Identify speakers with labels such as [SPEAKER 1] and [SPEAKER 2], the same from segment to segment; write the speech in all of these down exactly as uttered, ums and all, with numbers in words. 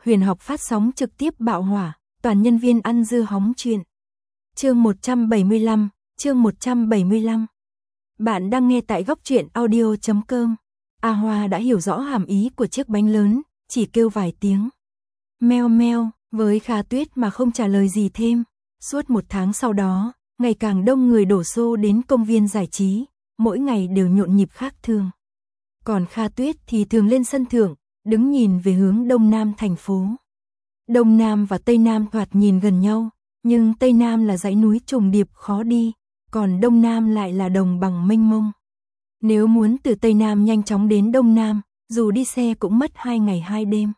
[SPEAKER 1] huyền học phát sóng trực tiếp bạo hỏa, toàn nhân viên ăn dưa hóng chuyện. Chương một trăm bảy mươi lăm, chương một trăm bảy mươi lăm. Bạn đang nghe tại góc truyện audio chấm com. A Hoa đã hiểu rõ hàm ý của chiếc bánh lớn, chỉ kêu vài tiếng. Meo meo, với Kha Tuyết mà không trả lời gì thêm. Suốt một tháng sau đó, ngày càng đông người đổ xô đến công viên giải trí, mỗi ngày đều nhộn nhịp khác thường. Còn Kha Tuyết thì thường lên sân thượng, đứng nhìn về hướng đông nam thành phố. Đông Nam và Tây Nam thoạt nhìn gần nhau, nhưng Tây Nam là dãy núi trùng điệp khó đi, còn Đông Nam lại là đồng bằng mênh mông. Nếu muốn từ Tây Nam nhanh chóng đến Đông Nam, dù đi xe cũng mất hai ngày hai đêm.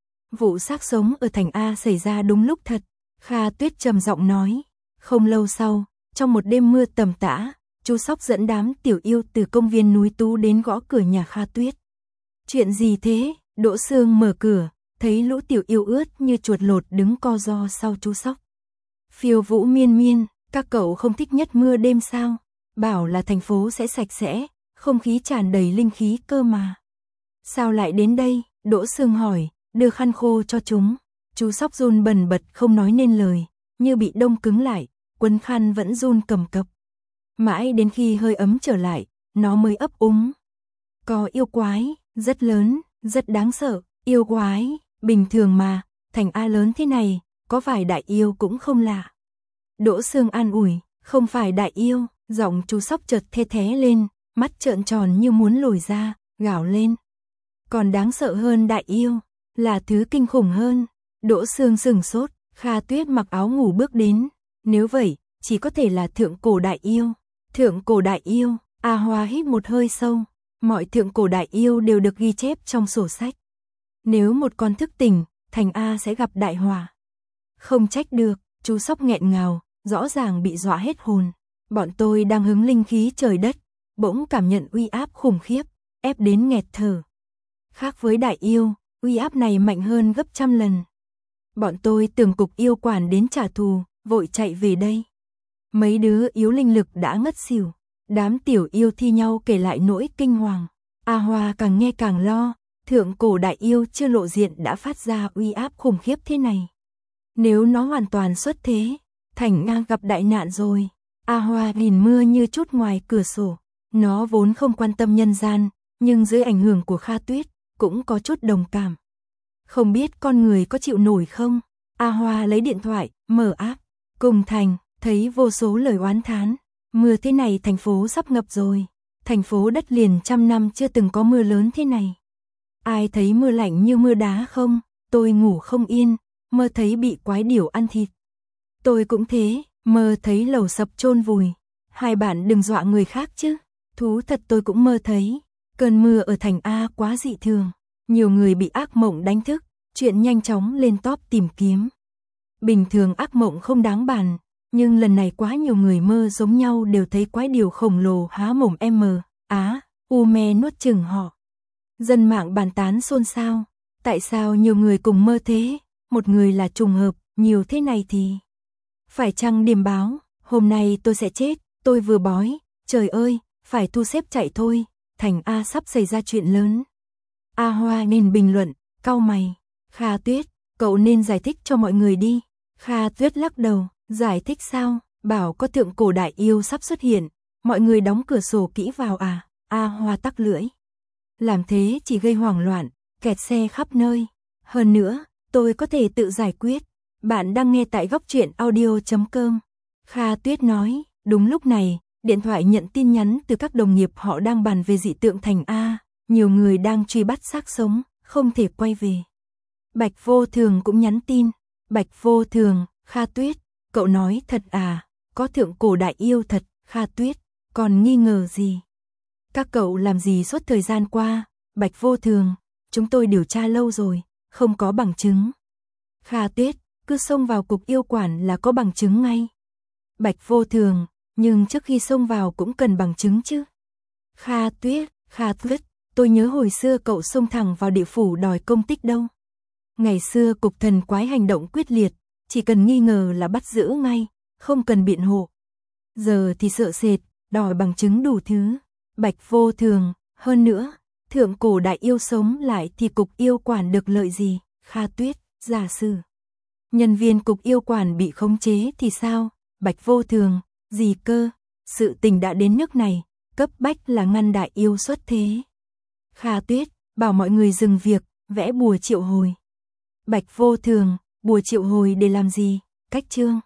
[SPEAKER 1] Vụ xác sống ở thành A xảy ra đúng lúc thật, Kha Tuyết trầm giọng nói. Không lâu sau, trong một đêm mưa tầm tã, chú Sóc dẫn đám tiểu yêu từ công viên núi Tú đến gõ cửa nhà Kha Tuyết. Chuyện gì thế? Đỗ Sương mở cửa, thấy lũ tiểu yêu ướt như chuột lột đứng co ro sau chú Sóc. Phiêu Vũ miên miên, các cậu không thích nhất mưa đêm sao? Bảo là thành phố sẽ sạch sẽ, không khí tràn đầy linh khí cơ mà. Sao lại đến đây? Đỗ Sương hỏi, đưa khăn khô cho chúng. Chú Sóc run bần bật không nói nên lời, như bị đông cứng lại, quấn khăn vẫn run cầm cập. Mãi đến khi hơi ấm trở lại, nó mới ấp úng. Có yêu quái, rất lớn, rất đáng sợ, yêu quái, bình thường mà, thành A lớn thế này, có phải đại yêu cũng không lạ. Đỗ Sương an ủi, không phải đại yêu, giọng chú Sóc chợt the thé lên, mắt trợn tròn như muốn lồi ra, gào lên. Còn đáng sợ hơn đại yêu, là thứ kinh khủng hơn. Đỗ Sương sừng sốt, Kha Tuyết mặc áo ngủ bước đến, nếu vậy, chỉ có thể là thượng cổ đại yêu. Thượng cổ đại yêu, A Hoa hít một hơi sâu, mọi thượng cổ đại yêu đều được ghi chép trong sổ sách. Nếu một con thức tỉnh, thành A sẽ gặp đại họa. Không trách được, chú Sóc nghẹn ngào, rõ ràng bị dọa hết hồn. Bọn tôi đang hứng linh khí trời đất, bỗng cảm nhận uy áp khủng khiếp, ép đến nghẹt thở. Khác với đại yêu, uy áp này mạnh hơn gấp trăm lần. Bọn tôi tưởng cục yêu quản đến trả thù, vội chạy về đây. Mấy đứa yếu linh lực đã ngất xỉu, đám tiểu yêu thi nhau kể lại nỗi kinh hoàng. A Hoa càng nghe càng lo, thượng cổ đại yêu chưa lộ diện đã phát ra uy áp khủng khiếp thế này. Nếu nó hoàn toàn xuất thế, thành ngang gặp đại nạn rồi. A Hoa nhìn mưa như chút ngoài cửa sổ, nó vốn không quan tâm nhân gian, nhưng dưới ảnh hưởng của Kha Tuyết, cũng có chút đồng cảm. Không biết con người có chịu nổi không? A Hoa lấy điện thoại, mở app, cùng thành, thấy vô số lời oán thán. Mưa thế này thành phố sắp ngập rồi. Thành phố đất liền trăm năm chưa từng có mưa lớn thế này. Ai thấy mưa lạnh như mưa đá không? Tôi ngủ không yên, mơ thấy bị quái điểu ăn thịt. Tôi cũng thế, mơ thấy lầu sập chôn vùi. Hai bạn đừng dọa người khác chứ. Thú thật tôi cũng mơ thấy. Cơn mưa ở thành A quá dị thường. Nhiều người bị ác mộng đánh thức, chuyện nhanh chóng lên top tìm kiếm. Bình thường ác mộng không đáng bàn, nhưng lần này quá nhiều người mơ giống nhau đều thấy quái điều khổng lồ há mồm M, á, u me nuốt chửng họ. Dân mạng bàn tán xôn xao, tại sao nhiều người cùng mơ thế, một người là trùng hợp, nhiều thế này thì... Phải chăng điềm báo, hôm nay tôi sẽ chết, tôi vừa bói, trời ơi, phải thu xếp chạy thôi, thành A sắp xảy ra chuyện lớn. A Hoa nên bình luận, cau mày. Kha Tuyết, cậu nên giải thích cho mọi người đi. Kha Tuyết lắc đầu, giải thích sao? Bảo có thượng cổ đại yêu sắp xuất hiện, mọi người đóng cửa sổ kỹ vào à? A Hoa tắc lưỡi. Làm thế chỉ gây hoảng loạn, kẹt xe khắp nơi. Hơn nữa, tôi có thể tự giải quyết. Bạn đang nghe tại góc truyện audio chấm com. Kha Tuyết nói, đúng lúc này, điện thoại nhận tin nhắn từ các đồng nghiệp họ đang bàn về dị tượng thành A. Nhiều người đang truy bắt xác sống, không thể quay về. Bạch Vô Thường cũng nhắn tin. Bạch Vô Thường, Kha Tuyết, cậu nói thật à, có thượng cổ đại yêu thật, Kha Tuyết, còn nghi ngờ gì? Các cậu làm gì suốt thời gian qua? Bạch Vô Thường, chúng tôi điều tra lâu rồi, không có bằng chứng. Kha Tuyết, cứ xông vào cục yêu quản là có bằng chứng ngay. Bạch Vô Thường, nhưng trước khi xông vào cũng cần bằng chứng chứ. Kha Tuyết, Kha Tuyết, tôi nhớ hồi xưa cậu xông thẳng vào địa phủ đòi công tích đâu. Ngày xưa cục thần quái hành động quyết liệt, chỉ cần nghi ngờ là bắt giữ ngay, không cần biện hộ. Giờ thì sợ sệt, đòi bằng chứng đủ thứ. Bạch Vô Thường, hơn nữa, thượng cổ đại yêu sống lại thì cục yêu quản được lợi gì? Kha Tuyết, Giả sử nhân viên cục yêu quản bị khống chế thì sao? Bạch Vô Thường, gì cơ? Sự tình đã đến nước này, cấp bách là ngăn đại yêu xuất thế. Kha Tuyết, bảo mọi người dừng việc, vẽ bùa triệu hồi. Bạch Vô Thường, bùa triệu hồi để làm gì? Cách chương.